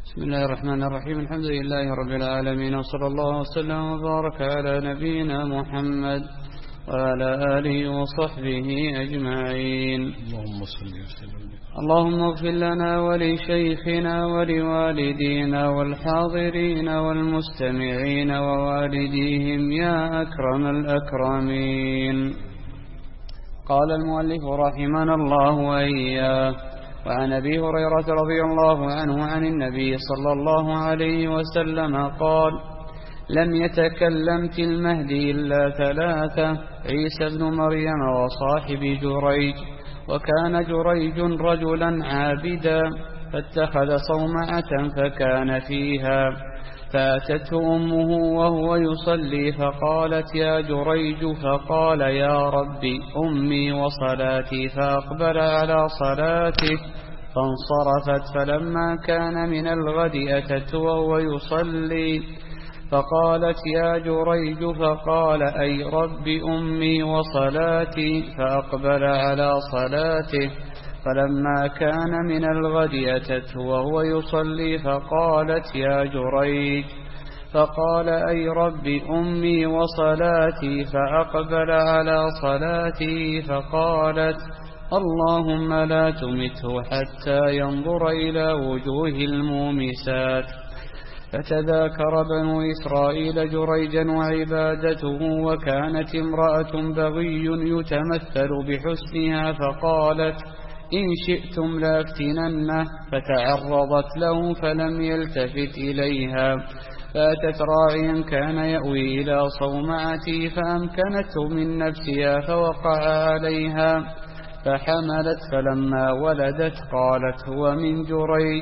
بسم الله الرحمن الرحيم. الحمد لله رب العالمين، وصلى الله وسلم وبارك على نبينا محمد وعلى آله وصحبه أجمعين. اللهم صل وسلم. اللهم اغفر لنا ولشيخنا ولوالدينا والحاضرين والمستمعين ووالديهم يا أكرم الأكرمين. قال المؤلف رحمنا الله وإياه: وعن أبي هريرة رضي الله عنه عن النبي صلى الله عليه وسلم قال: لم يتكلم في المهد إلا ثلاثة: عيسى بن مريم وصاحب جريج. وكان جريج رجلا عابدا فاتخذ صومعة فكان فيها، فأتته أمه وهو يصلي فقالت: يا جريج. فقال: يا ربي أمي وصلاتي. فأقبل على صلاته فانصرفت، فلما كان من الغد أتته وهو يصلي فقالت: يا جريج. فقال: أي رب أمي وصلاتي. فأقبل على صلاته، فلما كان من الغد أتته وهو يصلي فقالت: يا جريج. فقال: أي رب أمي وصلاتي. فأقبل على صلاته فقالت: اللهم لا تمته حتى ينظر إلى وجوه المومسات. فتذاكر بنو إسرائيل جريجا وعبادته، وكانت امرأة بغي يتمثل بحسنها، فقالت: إن شئتم لافتننه. فتعرضت له فلم يلتفت إليها، فأتت راعيا كان يأوي إلى صومعته فأمكنته من نفسها فوقع عليها فحملت، فلما ولدت قالت: هو من جريج.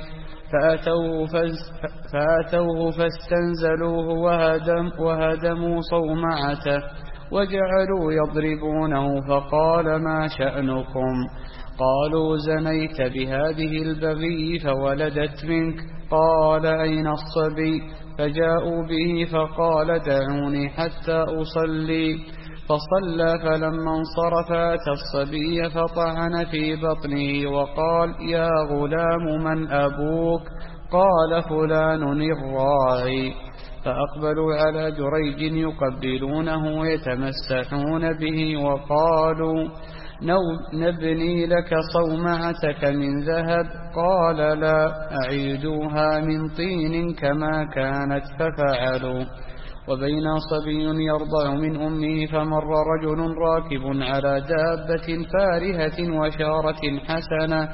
فأتوه فاستنزلوه وهدموا صومعته وجعلوا يضربونه، فقال: ما شأنكم؟ قالوا: زنيت بهذه البغي فولدت منك. قال: أين الصبي؟ فجاءوا به فقال: دعوني حتى أصلي. فصلى، فلما انصرف أتى الصبي فطعن في بطنه وقال: يا غلام من أبوك؟ قال: فلان الراعي. فأقبلوا على جريج يقبلونه ويتمسحون به وقالوا: نبني لك صومعتك من ذهب. قال: لا، أعيدوها من طين كما كانت. ففعلوا. وبين صبي يرضع من أمه فمر رجل راكب على دابة فارهة وشارة حسنة،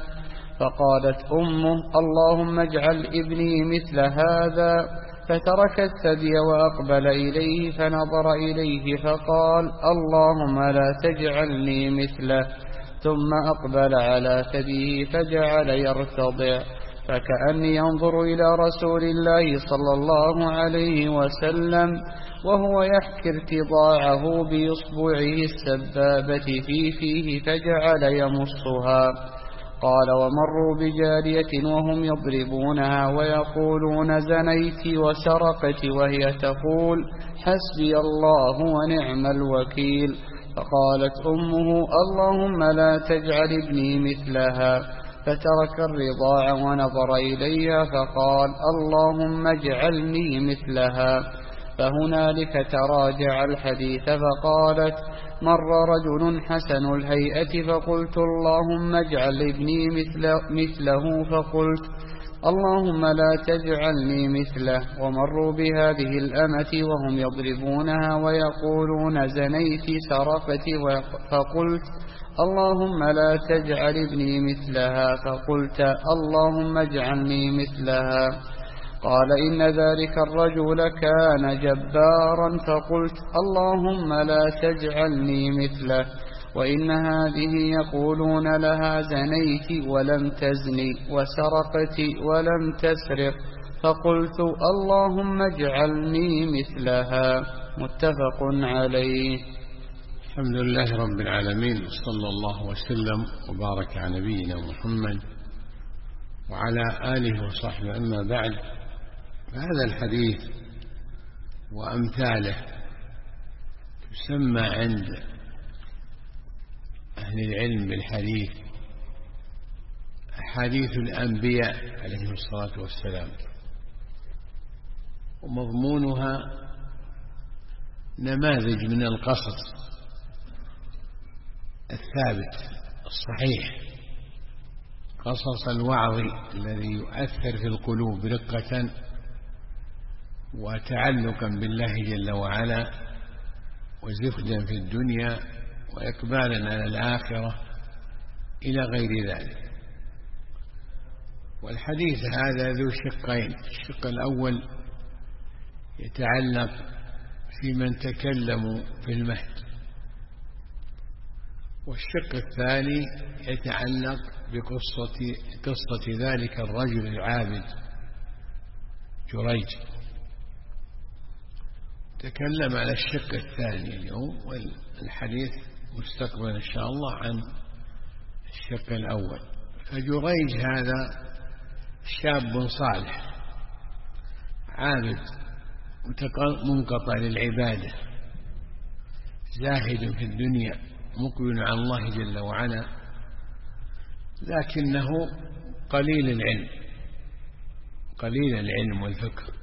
فقالت أمه: اللهم اجعل ابني مثل هذا. فترك الثدي وأقبل إليه فنظر إليه فقال: اللهم لا تجعلني مثله. ثم أقبل على ثديه فجعل يرتضع، فكأني ينظر إلى رسول الله صلى الله عليه وسلم وهو يحكي ارتضاعه بإصبعه السبابة في فيه فجعل يمصها. قال: ومروا بجارية وهم يضربونها ويقولون: زنيت وسرقت، وهي تقول: حسبي الله ونعم الوكيل. فقالت أمه: اللهم لا تجعل ابني مثلها. فترك الرضاع ونظر إليها فقال: اللهم اجعلني مثلها. فهنالك تراجع الحديث. فقالت: مر رجل حسن الهيئة فقلت: اللهم اجعل ابني مثله. فقلت: اللهم لا تجعلني مثله. ومروا بهذه الأمة وهم يضربونها ويقولون: زنيت سرقت. فقلت: اللهم لا تجعل ابني مثلها. فقلت: اللهم اجعلني مثلها. قال: إن ذلك الرجل كان جبارا. فقلت: اللهم لا تجعلني مثله. وإن هذه يقولون لها: زنيت ولم تزني، وسرقت ولم تسرق. فقلت: اللهم اجعلني مثلها. متفق عليه. الحمد لله رب العالمين، صلى الله وسلم وبارك على نبينا محمد وعلى آله وصحبه. أما بعد، فهذا الحديث وأمثاله يسمى عند أهل العلم بالحديث أحاديث الأنبياء عليهم الصلاة والسلام، ومضمونها نماذج من القصص الثابت الصحيح، قصص الوعظ الذي يؤثر في القلوب رقة وتعلقا بالله جل وعلا وزهدا في الدنيا وإقبالا على الآخرة إلى غير ذلك. والحديث هذا ذو شقين: الشق الأول يتعلق في من تكلموا في المهد، والشق الثاني يتعلق بقصة ذلك الرجل العابد جريج. تكلم على الشق الثاني اليوم، والحديث مستقبل إن شاء الله عن الشق الأول. فجريج هذا شاب صالح عابد منقطع للعبادة، زاهد في الدنيا مقبل على الله جل وعلا، لكنه قليل العلم والفقه،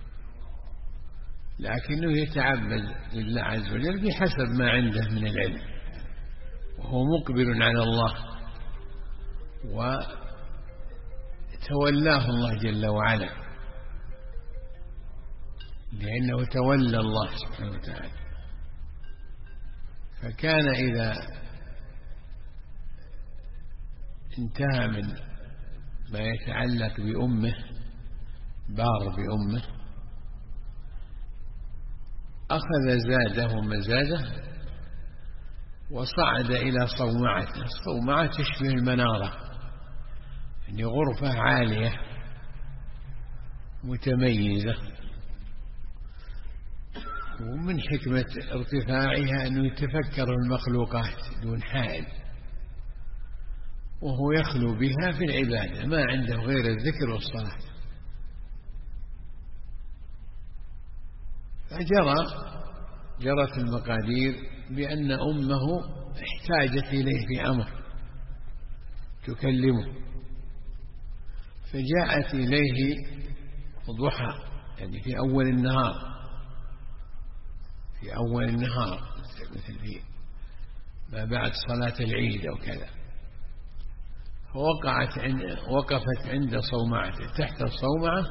لكنه يتعبد لله عز وجل بحسب ما عنده من العلم، وهو مقبل على الله وتولاه الله جل وعلا، لأنه تولى الله سبحانه وتعالى. فكان إذا انتهى من ما يتعلق بأمه، بار بأمه، أخذ زاده ومزاده وصعد إلى صومعته. الصومعة تشبه المنارة، يعني غرفة عالية متميزة، ومن حكمة ارتفاعها أنه يتفكر المخلوقات دون حائل، وهو يخلو بها في العبادة، ما عنده غير الذكر والصلاة. فجرت المقادير بأن أمه احتاجت إليه في أمر تكلمه، فجاءت إليه ضحى، يعني في أول النهار مثل في ما بعد صلاة العيد أو كذا، وقفت عند صومعته تحت الصومعة،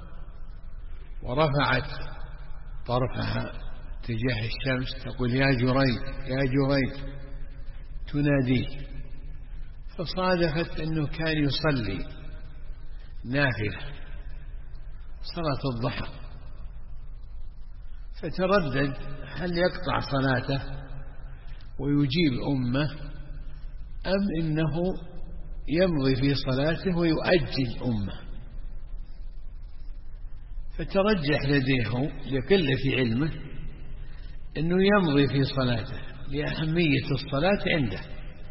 ورفعت طرفها تجاه الشمس تقول: يا جريج تناديه. فصادفت أنه كان يصلي نافلة صلاة الضحى، فتردد هل يقطع صلاته ويجيب أمه، أم إنه يمضي في صلاته ويؤجل أمه. فترجح لديه لقلة علمه أنه يمضي في صلاته لأهمية الصلاة عنده،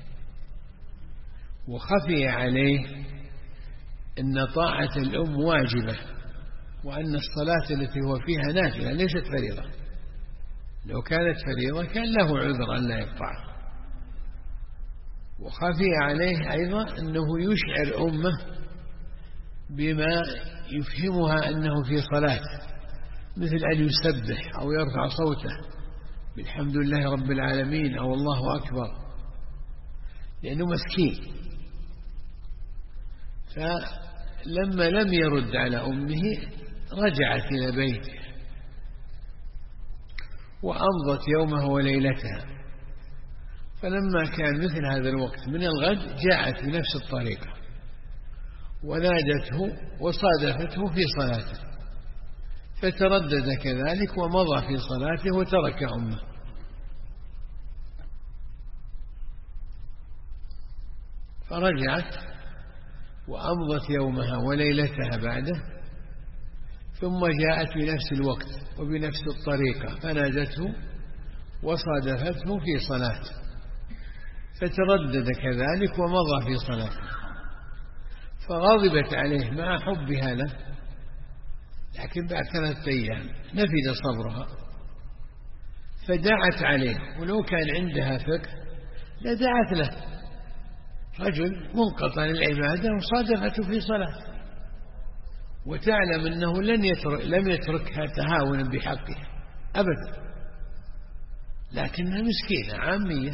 وخفي عليه أن طاعة الأم واجبة، وأن الصلاة التي هو فيها نافلة ليست فريضة. لو كانت فريضة كان له عذر أن لا يقطعها. وخفي عليه أيضا أنه يشعر أمه بما يفهمها أنه في صلاة، مثل أن يسبح أو يرفع صوته بالحمد لله رب العالمين أو الله أكبر، لأنه مسكين. فلما لم يرد على أمه رجعت إلى بيته وأمضت يومها وليلتها. فلما كان مثل هذا الوقت من الغد جاءت بنفس الطريقة ونادته وصادفته في صلاته، فتردد كذلك ومضى في صلاته وترك أمه. فرجعت وأمضت يومها وليلتها بعده، ثم جاءت بنفس الوقت وبنفس الطريقة فنادته وصادفته في صلاته، فتردد كذلك ومضى في صلاته. فغضبت عليه مع حبها له، لكن بعد 3 أيام نفد صبرها، فدعت عليه. ولو كان عندها فقه لدعت له، رجل منقطع للعبادة وصادفته في صلاة، وتعلم أنه لم يتركها تهاونا بحقها أبدا، لكنها مسكينة عامية،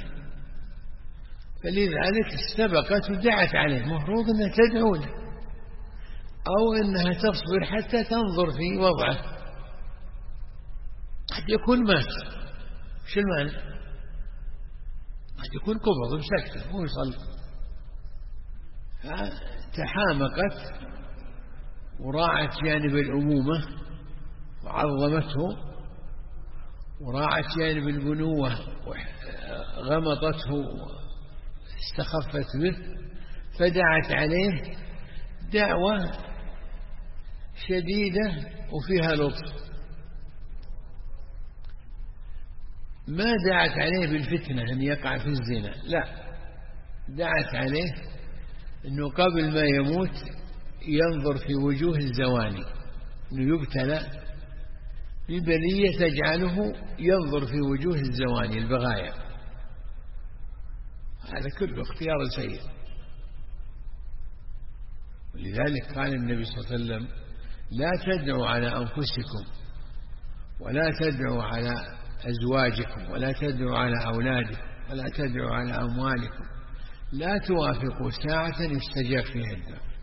فلذلك استبقت ودعت عليه. مفروض أنها تدعو له أو أنها تصبر حتى تنظر في وضعه، قد يكون مات، وش المعنى؟ قد يكون قبض بسكته هو يصلي. تحامقت وراعت جانب الأمومة وعظمته، وراعت جانب البنوة وغمطته واستخفت به، فدعت عليه دعوة شديدة وفيها لطف. ما دعت عليه بالفتنة أن يقع في الزنا، لا، دعت عليه أنه قبل ما يموت ينظر في وجوه الزواني، أنه يبتلى ببلية تجعله ينظر في وجوه الزواني البغايا. هذا كله اختيار سيء. ولذلك قال النبي صلى الله عليه وسلم: لا تدعوا على أنفسكم ولا تدعوا على أزواجكم ولا تدعوا على أولادكم ولا تدعوا على أموالكم، لا توافقوا ساعة يستجاب فيها الدعاء.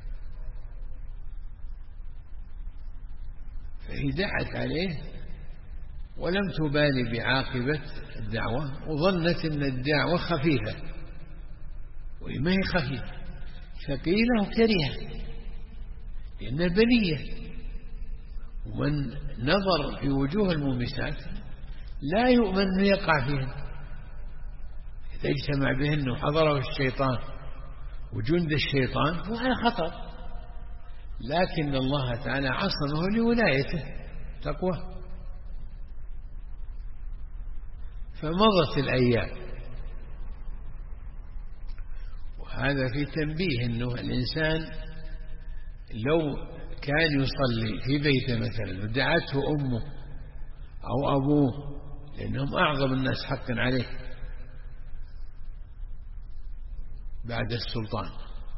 فهي دعت عليه ولم تبالي بعاقبة الدعوة، وظنت أن الدعوة خفيفة، وما هي خفيفة، ثقيلة وكريهة، لأنها بلية. ومن نظر في وجوه المومسات لا يؤمن أن يقع فيهن، إذا اجتمع بهن وحضره الشيطان وجند الشيطان هو على خطر، لكن الله تعالى عصمه لولايته تقوى. فمضت الأيام، وهذا في تنبيه أنه الإنسان لو كان يصلي في بيته مثلا ودعته أمه أو أبوه، لأنهم أعظم الناس حقا عليه بعد السلطان،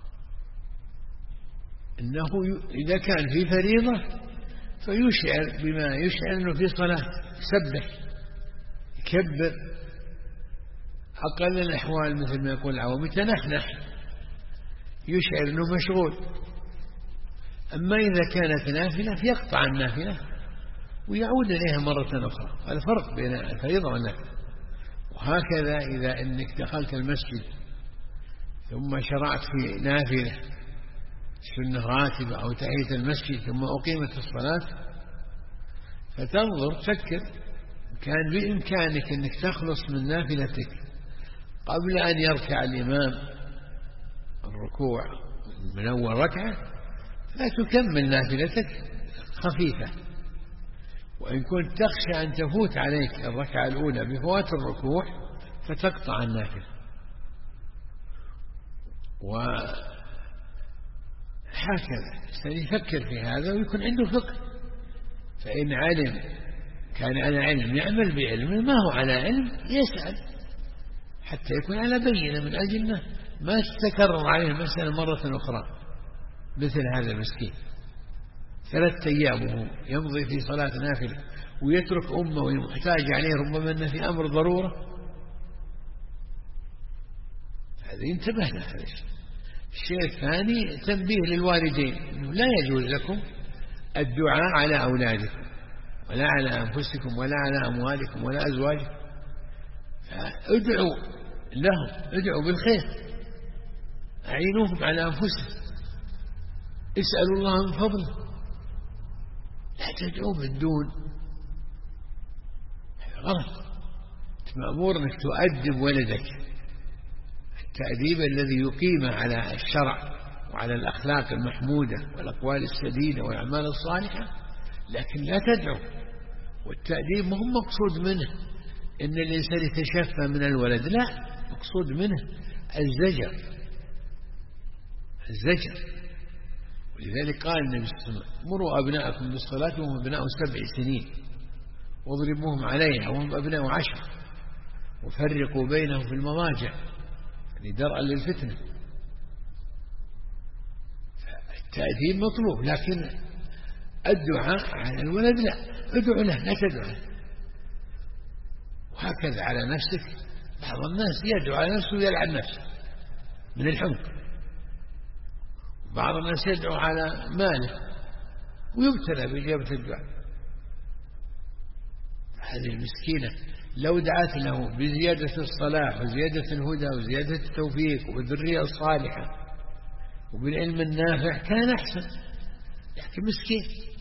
إنه إذا كان في فريضة فيشعر بما يشعر أنه في صلاة، يسبح يكبر، أقل الأحوال مثل ما يقول العوام يتنحنح، يشعر أنه مشغول. أما إذا كانت نافلة فيقطع النافلة ويعود إليها مرة أخرى. الفرق بين الفريضة والنافلة. وهكذا إذا أنك دخلت المسجد ثم شرعت في نافلة سنة راتبة أو تحية المسجد ثم أقيمت الصلاة، فتنظر تفكر كان بإمكانك أنك تخلص من نافلتك قبل أن يركع الإمام الركوع من أول ركعة، فتكمل نافلتك خفيفة. وإن كنت تخشى أن تفوت عليك الركعة الأولى بفوات الركوع فتقطع النافلة. وهكذا سيفكر في هذا ويكون عنده فقه. فإن علم كان على علم يعمل بعلمه، ما هو على علم يسأل حتى يكون على بينة، من أجل ما تتكرر عليه المسألة مرة أخرى. مثل هذا المسكين 3 أيام وهو يمضي في صلاة نافلة ويترك أمه ويحتاج عليه، ربما أنه في أمر ضرورة. هذا ينتبه له. هذا الشيء الثاني تنبيه للوالدين أنه لا يجوز لكم الدعاء على أولادكم ولا على أنفسكم ولا على أموالكم ولا أزواجكم. ادعوا لهم، ادعوا بالخير، أعينوهم على أنفسهم، اسألوا الله من فضله، لا تدعوا بالدون. غلط. مأمور أنك تؤدب ولدك التأديب الذي يقيم على الشرع وعلى الأخلاق المحمودة والأقوال السديدة والأعمال الصالحة، لكن لا تدعو. والتأديب ما هو مقصود منه إن الإنسان يتشفى من الولد، لا، مقصود منه الزجر. ولذلك قال النبي صلى الله عليه وسلم: مروا أبناءكم بالصلاة وهم أبناء 7 سنين واضربوهم عليها وهم أبناء 10 وفرقوا بينهم في المضاجع لدرءا للفتنة. التأديب مطلوب، لكن الدعاء على الولد لا، ادعو له لا تدعو له. وهكذا على نفسك، بعض الناس يدعو على نفسه ويلعن نفسه من الحمق، بعض الناس يدعو على ماله ويبتلى بإجابة الدعاء. هذه المسكينة لو دعت له بزيادة الصلاح وزيادة الهدى وزيادة التوفيق وبالذرية الصالحة وبالعلم النافع كان أحسن، لكن مسكين.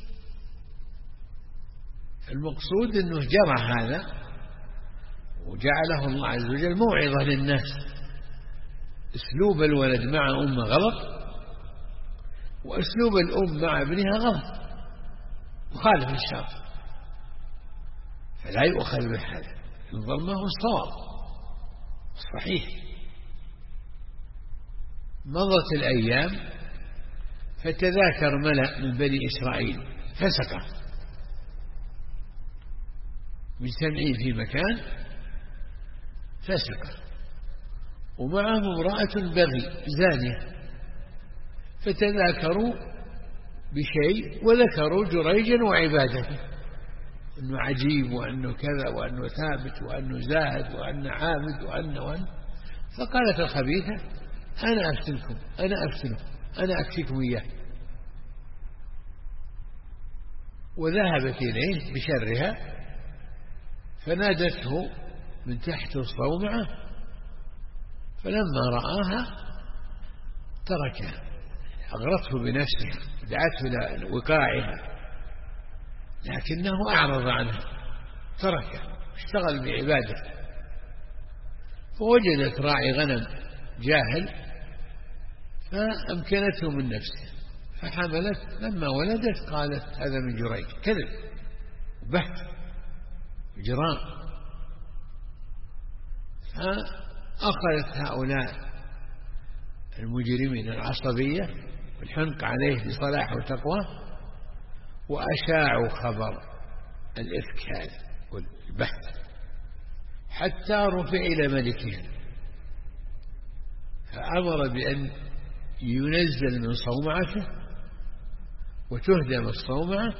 المقصود أنه جرى هذا وجعله الله عز وجل موعظة للناس. أسلوب الولد مع أمه غلط، وأسلوب الأم مع ابنها غلط، مخالف للشرع، فلا يؤخذ بهذا، ينظر ما هو الصواب الصحيح. مضت الأيام فتذاكر ملأ من بني إسرائيل فسقة مجتمعين في مكان فسقة، ومعهم امرأة بغي زانية، فتذاكروا بشيء وذكروا جريجا وعبادته، أنه عجيب وأنه كذا وأنه ثابت وأنه زاهد وأنه عابد وأنه فقالت الخبيثة أنا أفتنكم، أنا أفتنه، أنا أكفيكم إياه. وذهبت إليه بشرها فنادته من تحت الصومعة، فلما رآها تركها، أغرته بنفسها، دعته إلى وقاعها، لكنه أعرض عنها تركها، اشتغل بعبادته. فوجدت راعي غنم جاهل فأمكنته من نفسه، فحملت، لما ولدت قالت هذا من جريج، كذب وبهت إجرام. فأخذت هؤلاء المجرمين العصبية والحنق عليه بصلاح وتقوى، وأشاعوا خبر الإفك هذا والبحث حتى رفع إلى ملكهم، فأمر بأن ينزل من صومعته وتهدم الصومعة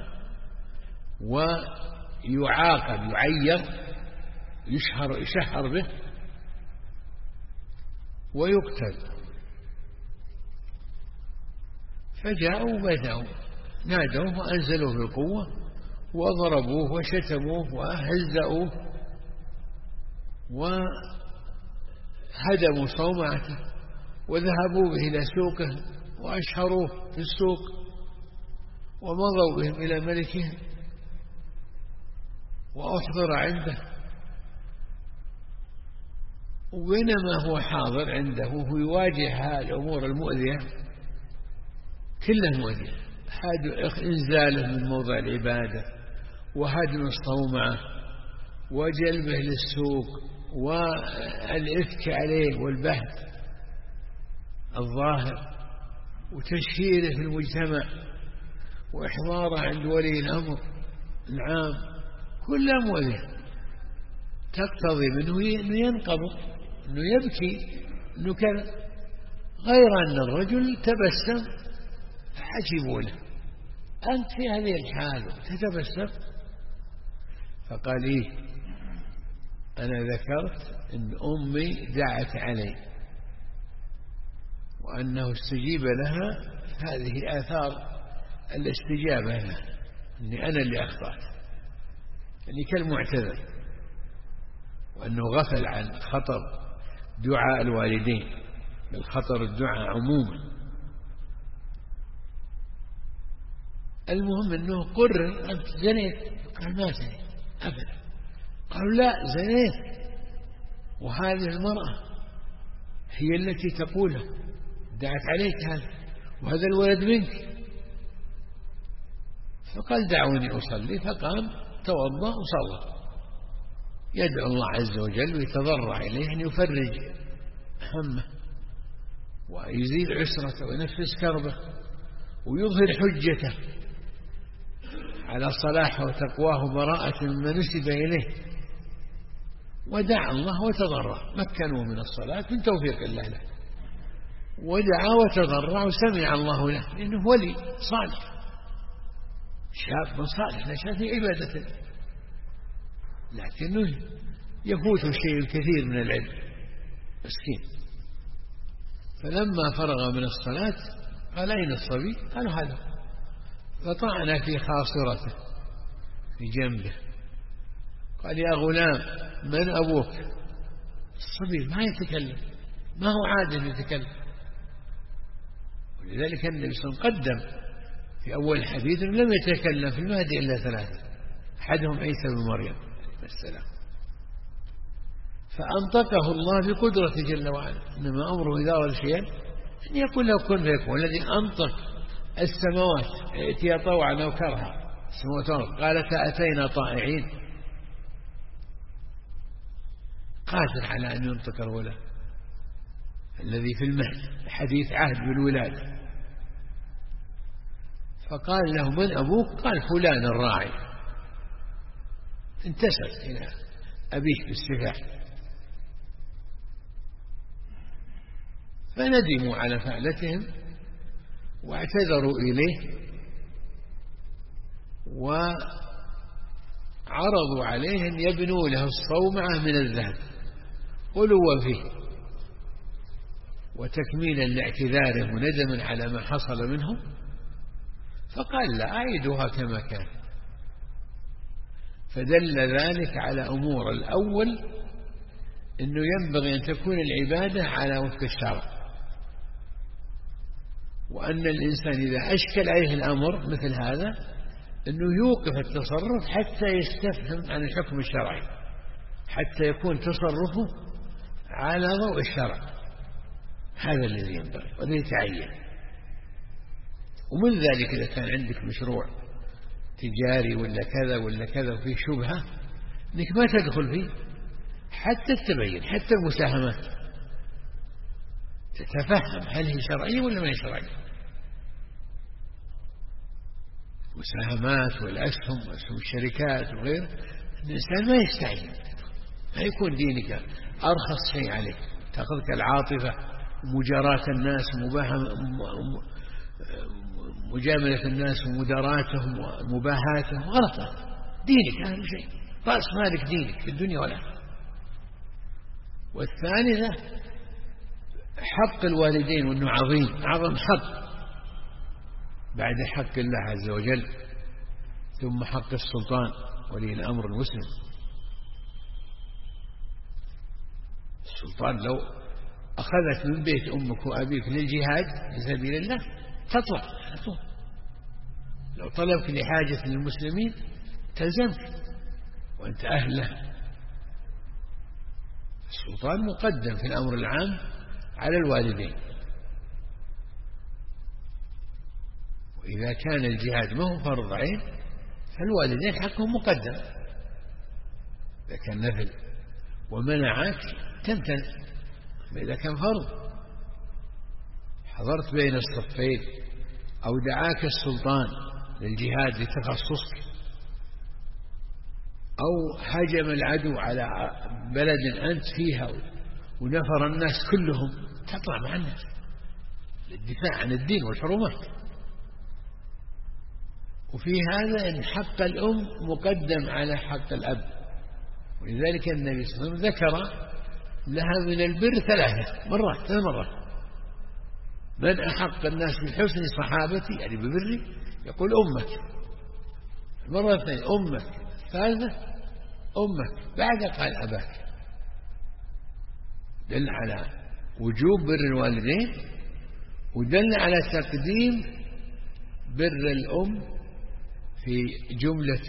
ويعاقب يعير يشهر به ويقتل. فجاءوا بدأوا نادوه وأنزلوه بالقوة وضربوه وشتموه وهزأوه وهدموا صومعته وذهبوا به إلى سوقه وأشهروه في السوق ومضوا بهم إلى ملكهم وأحضر عنده. وبينما هو حاضر عنده وهو يواجه الأمور المؤذية كلها مؤذية، إنزاله من موضع العبادة وهدم الصومعة وجلبه للسوق والإفك عليه والبهت الظاهر وتشهيره في المجتمع وإحضاره عند ولي الأمر العام، كلها مؤذية تقتضي منه أنه ينقبض، أنه يبكي، أنه كذا، غير أن الرجل تبسم فعجبوا له، أنت في هذه الحال تتبسم؟ فقال إيه، أنا ذكرت أن أمي دعت علي وأنه استجيب لها، هذه آثار الاستجابة لها، أني أنا اللي أخطأت، يعني كالمعتذر، وأنه غفل عن خطر دعاء الوالدين، بل خطر الدعاء عموما. المهم أنه قرر أنت زنيت، قال ما زنيت أبدا، قالوا لا زنيت، وهذه المرأة هي التي تقوله دعت عليك هذا، وهذا الولد منك. فقال دعوني أصلي، فقام توضأ وصلى، يدعو الله عز وجل ويتضرع إليه أن يفرج همه ويزيل عسرته وينفس كربه ويظهر حجته على صلاحه وتقواه وبراءة مما نسب إليه. ودعا الله وتضرع، مكنوا من الصلاة من توفيق الله له، ودعا وتضرع وسمع الله له، لأنه ولي صالح. شاب صالح نشأ في عبادة، لكنه يفوت شيء الكثير من العلم، مسكين. فلما فرغ من الصلاة قال أين الصبي؟ قالوا هذا، فطعن في خاصرته في جنبه، قال يا غلام من أبوك؟ الصبي ما يتكلم، ما هو عادل يتكلم. ولذلك النبي صلى الله عليه وسلم قدم في أول الحديث لم يتكلم في المهد إلا ثلاثة، أحدهم عيسى بن مريم عليه السلام، فأنطقه الله بقدرة جل وعلا. إنما أمره إذا أراد شيئا أن يقول له كن فيكون. الذي أنطق السماوات ائتيا طوعا أو كرها، السماوات قالتا أتينا طائعين، قادر على أن ينطق الولد الذي في المهد، حديث عهد بالولادة. فقال له من أبوك؟ قال فلان الراعي، انتسب إلى أبيه بالسفاح. فندموا على فعلتهم واعتذروا إليه وعرضوا عليه أن يبنوا له الصومعة من الذهب غلوا فيه وتكميلا لاعتذاره وندما على ما حصل منهم. فقال لا، أعيدها كما كان. فدل ذلك على أمور. الأول أنه ينبغي أن تكون العبادة على وفق الشرع، وأن الإنسان إذا أشكل عليه الأمر مثل هذا أنه يوقف التصرف حتى يستفهم عن الحكم الشرعي، حتى يكون تصرفه على ضوء الشرع. هذا الذي ينبغي وذي يتعين. ومن ذلك إذا كان عندك مشروع تجاري ولا كذا ولا كذا وفيه شبهة، أنك ما تدخل فيه حتى تبين، حتى المساهمات تتفهم هل هي شرعية ولا ما هي شرعية. المساهمات والأسهم وأسهم الشركات وغيره، الإنسان ما يستعين، ما يكون دينك أرخص شيء عليك، تأخذك العاطفة ومجاراة الناس مجاملة الناس ومداراتهم ومباهاتهم، غلط. دينك أهم شيء، رأس مالك دينك في الدنيا والآخرة. والثالثة حق الوالدين، وأنه عظيم، أعظم حق بعد حق الله عز وجل، ثم حق السلطان ولي الأمر المسلم. السلطان لو أخذت من بيت أمك وأبيك للجهاد في سبيل الله تطلع، لو طلبك لحاجة للمسلمين تلزمك وأنت أهله. السلطان مقدم في الأمر العام على الوالدين. وإذا كان الجهاد ما هو فرض عين فالوالدين حقهم مقدم إذا كان نفل، ومنعك تمتنع إذا كان فرض. حضرت بين الصفين أو دعاك السلطان للجهاد لتخصصك، أو هجم العدو على بلد أنت فيها ونفر الناس كلهم، تطلع مع الناس للدفاع عن الدين والحرمات. وفي هذا أن حق الأم مقدم على حق الأب. ولذلك النبي صلى الله عليه وسلم ذكر لها من البر ثلاث مرات. من أحق الناس بحسن صحابتي يعني ببري؟ يقول أمك. المرة الثانية أمك، الثالثة أمك، بعد قال أباك. دل على وجوب بر الوالدين، ودل على تقديم بر الأم في جملة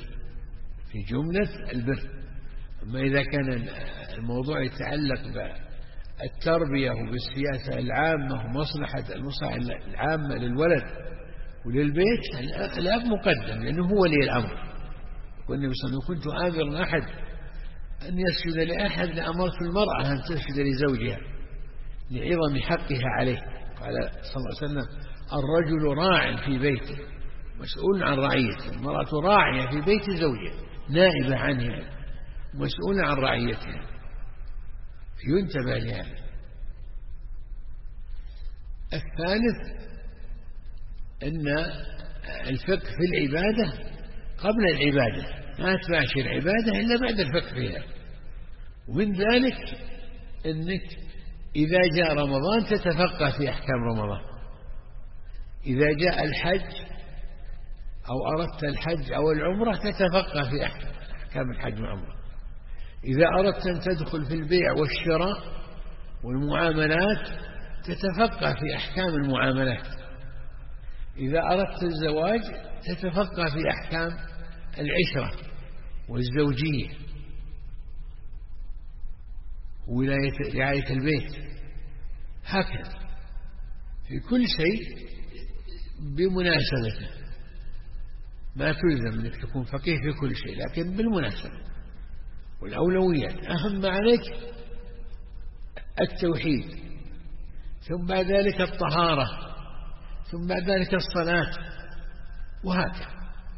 البر. أما إذا كان الموضوع يتعلق بالتربية وبالسياسة العامة ومصلحة المصلحة العامة للولد وللبيت، الأب مقدم لأنه هو ولي الأمر. والنبي صلى الله عليه وسلم كنت آمر أحد أن يسجد لأحد لأمرت المرأة أن تسجد لزوجها لعظم حقها عليه. قال صلى الله عليه وسلم الرجل راع في بيته مسؤول عن رعيته، المرأة راعية في بيت زوجها نائبة عنها مسؤولة عن رعيتها، ينتبه لهذا. الثالث أن الفقه في العبادة قبل العبادة، ما تباشر العبادة إلا بعد الفقه فيها. ومن ذلك أنك إذا جاء رمضان تتفقه في أحكام رمضان، إذا جاء الحج أو أردت الحج أو العمرة تتفقه في أحكام الحج والعمرة، إذا أردت أن تدخل في البيع والشراء والمعاملات تتفقه في أحكام المعاملات، إذا أردت الزواج تتفقه في أحكام العشرة والزوجية ورعاية البيت، هكذا في كل شيء بمناسبته. ما تلزم أنك تكون فقيه في كل شيء، لكن بالمناسبة والأولويات. أهم ما عليك التوحيد، ثم بعد ذلك الطهارة، ثم بعد ذلك الصلاة، وهكذا.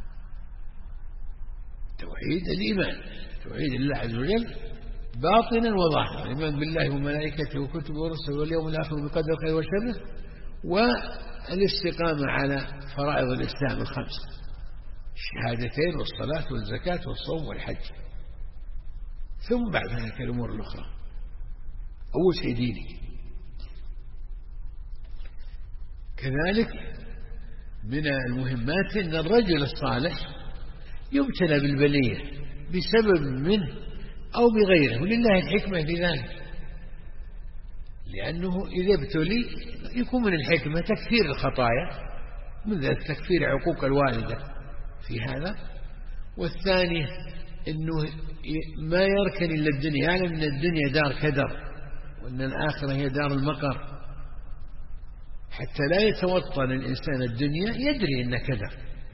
توحيد الإيمان، توحيد الله عز وجل باطنا وظاهرا، الإيمان بالله وملائكته وكتبه ورسله واليوم الآخر بقدر خير وشره، والاستقامة على فرائض الإسلام الخمس، الشهادتين والصلاة والزكاة والصوم والحج، ثم بعد ذلك الأمور الأخرى. أول شيء دينك. كذلك من المهمات أن الرجل الصالح يبتلى بالبلية بسبب منه أو بغيره، ولله الحكمة في ذلك، لأنه إذا ابتلي يكون من الحكمة تكفير الخطايا، من ذلك تكفير عقوق الوالدة في هذا. والثاني أنه ما يركن إلا الدنيا، يعلم أن الدنيا دار كدر وأن الآخرة هي دار المقر، حتى لا يتوطن الإنسان الدنيا، يدري أن كدر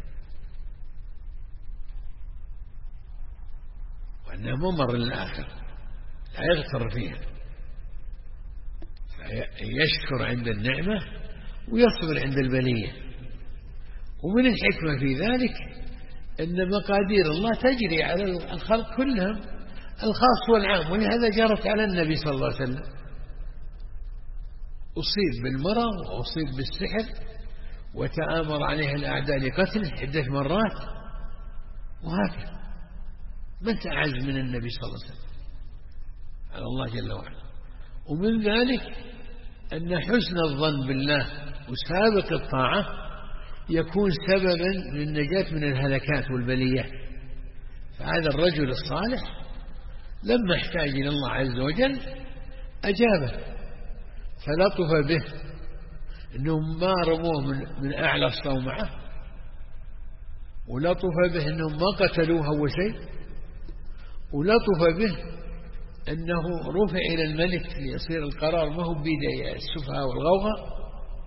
وأنها ممر للآخرة لا يغتر فيها، يشكر عند النعمة ويصبر عند البلية. ومن الحكمة في ذلك أن مقادير الله تجري على الخلق كلهم، الخاص والعام، ولهذا جرت على النبي صلى الله عليه وسلم، أصيب بالمرض وأصيب بالسحر وتآمر عليه الأعداء لقتله 11 مرات، وهكذا. من أعز من النبي صلى الله عليه وسلم على الله جل وعلا. ومن ذلك أن حسن الظن بالله وسابق الطاعة يكون سببا للنجاة من الهلكات والبليات. فهذا الرجل الصالح لما احتاج إلى الله عز وجل أجابه، فلطف به، أنهم ما رموه من أعلى الصومعة، ولطف به أنهم ما قتلوه أول شيء، ولطف به أنه رفع إلى الملك ليصير القرار ما هو بيد السفهاء والغوغاء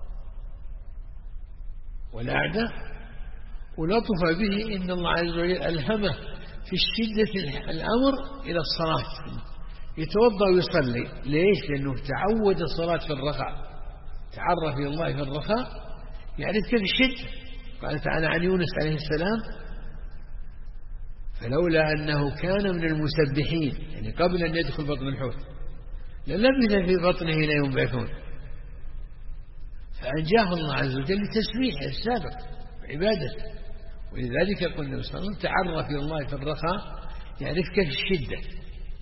والأعداء، ولطف به أن الله عز وجل ألهمه في الشدة الأمر إلى الصلاة، يتوضأ ويصلي. ليش؟ لأنه تعود الصلاة في الرخاء، تعرف إلى الله في الرخاء، يعني كيف الشدة. قال تعالى عن يونس عليه السلام: فلولا أنه كان من المسبحين، يعني قبل أن يدخل بطن الحوت، للبث في بطنه إلى يوم يبعثون، فأنجاه الله عز وجل لتسبيحه السابق عبادته. ولذلك يقول النبي صلى الله عليه وسلم: تعرف إلى الله في الرخاء يعرفك في الشدة.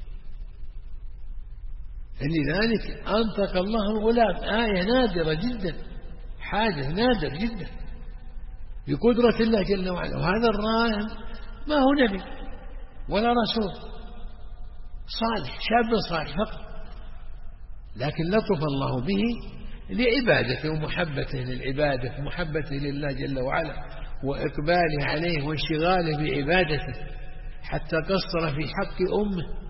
فلذلك أنطق الله الغلام، آية نادرة جدا، حادث نادر جدا بقدرة الله جل وعلا. وهذا الراهن ما هو نبي ولا رسول، صالح، شاب صالح فقط، لكن لطف الله به لعبادته ومحبته للعبادة ومحبته لله جل وعلا وإقباله عليه وانشغاله بعبادته، حتى قصر في حق أمه.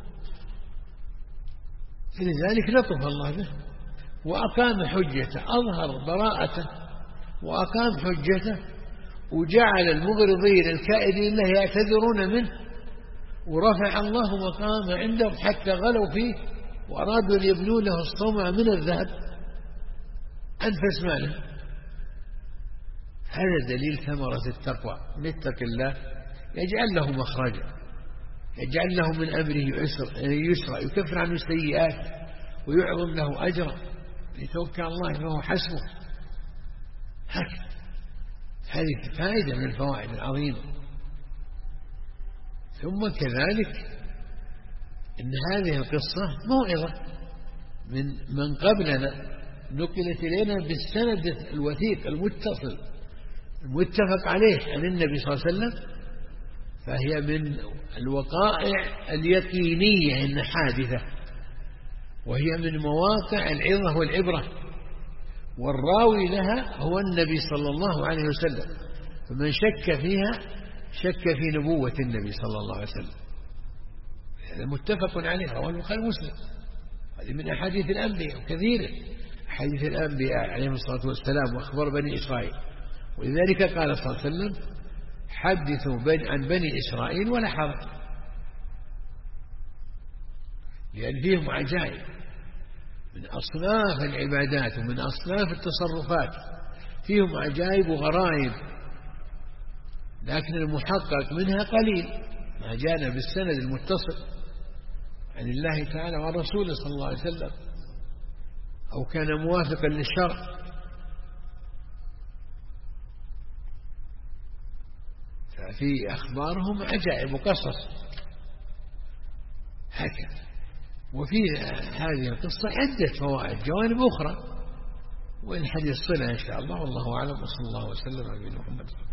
لذلك لطف الله به وأقام حجته، أظهر براءته وأقام حجته، وجعل المغرضين الكائدين له يعتذرون منه، ورفع الله مقامه عندهم حتى غلوا فيه وأرادوا أن يبنوا له الصومعة من الذهب أنفس ماله. هذا دليل ثمرة التقوى، من يتق الله يجعل له مخرجا، يجعل له من أمره يسرا، يكفر عنه السيئات ويعظم له أجرا، يتوكل على الله فهو حسبه. هكذا. هذه فائدة من الفوائد العظيمة. ثم كذلك إن هذه القصة موعظة من قبلنا نقلت إلينا بالسند الوثيق المتفق عليه عن النبي صلى الله عليه وسلم، فهي من الوقائع اليقينية إن حادثة، وهي من مواقع العظة والعبرة، والراوي لها هو النبي صلى الله عليه وسلم، فمن شك فيها شك في نبوة النبي صلى الله عليه وسلم. هذا متفق عليه، رواه البخاري ومسلم. هذه من أحاديث الأنبياء وكثيرة، أحاديث الأنبياء عليهم الصلاة والسلام وأخبار بني إسرائيل. ولذلك قال صلى الله عليه وسلم: حدثوا عن بني إسرائيل ولا حرج، لأن فيهم عجائب من أصناف العبادات ومن أصناف التصرفات، فيهم عجائب وغرائب، لكن المحقق منها قليل ما جاءنا بالسند المتصل عن الله تعالى وعن رسوله صلى الله عليه وسلم، أو كان موافقا للشرع. ففي أخبارهم عجائب وقصص هكذا. وفي هذه القصة عدة فوائد، جوانب أخرى، والحديث صلة إن شاء الله. والله أعلم، وصلى الله وسلم على نبينا محمد.